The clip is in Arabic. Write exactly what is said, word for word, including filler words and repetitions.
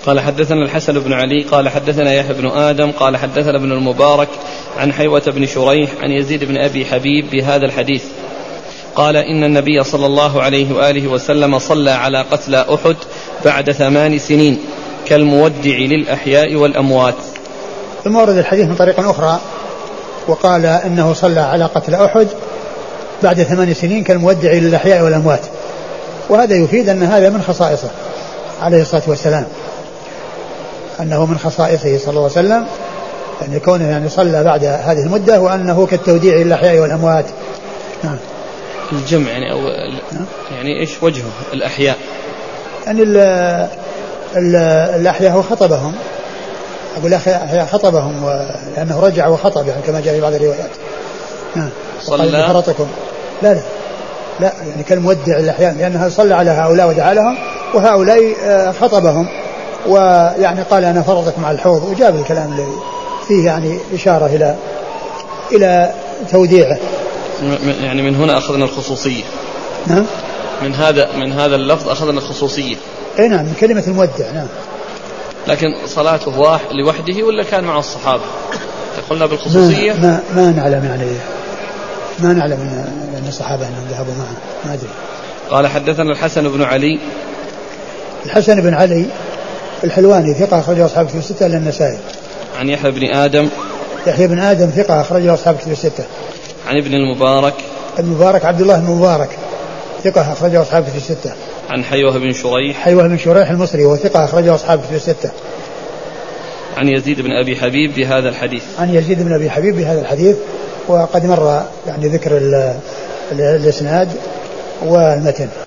قال حدثنا الحسن بن علي قال حدثنا يحيى بن آدم قال حدثنا ابن المبارك عن حيوة بن شريح عن يزيد بن أبي حبيب بهذا الحديث قال إن النبي صلى الله عليه وآله وسلم صلى على قتلى أحد بعد ثمان سنين كالمودع للأحياء والأموات. ثم ورد الحديث من طريق أخرى وقال إنه صلى على قتلى أحد بعد ثمان سنين كالمودع للأحياء والأموات، وهذا يفيد أن هذا من خصائصه عليه الصلاة والسلام، أنه من خصائصه صلى الله عليه وسلم أن يكون يعني صلى بعد هذه المدة وأنه كالتوديع للأحياء والأموات. نعم. الجمع يعني أو يعني إيش وجهه الأحياء؟ يعني ال ال الأحياء هو خطبهم، أقول الأحياء خطبهم لأنه رجع وخطب يعني كما جاء في بعض الروايات. نعم. صلى فرطكم لا لا لا يعني كالمودع للأحياء، لأنه صلى على هؤلاء ودعا لهم وهؤلاء خطبهم ويعني قال أنا فرضكم على الحوض، وجاب الكلام الذي فيه يعني إشارة إلى إلى توديعه. يعني من هنا أخذنا الخصوصية. نعم. من هذا من هذا اللفظ أخذنا الخصوصية. أي نعم، من كلمة المودع. نعم. لكن صلاته واحد لوحده ولا كان مع الصحابة؟ قلنا بالخصوصية. ما, ما, ما نعلم يعني ما نعلم أن الصحابة أنهم ذهبوا معه، ما أدري. قال حدثنا الحسن بن علي. الحسن بن علي الحلواني ثقة أخرجه أصحاب كتب الستة إلا النسائي. عن يحيى بن آدم. يحيى بن آدم ثقة أخرجه أصحاب كتب الستة. عن ابن المبارك. المبارك عبد الله بن مبارك ثقة أخرجه أصحاب كتب الستة. عن حيوة بن شريح. حيوة بن شريح المصري وثقة أخرجه أصحاب كتب الستة. عن يزيد بن أبي حبيب بهذا الحديث. عن يزيد بن أبي حبيب بهذا الحديث، وقد مر يعني ذكر الإسناد والمتن.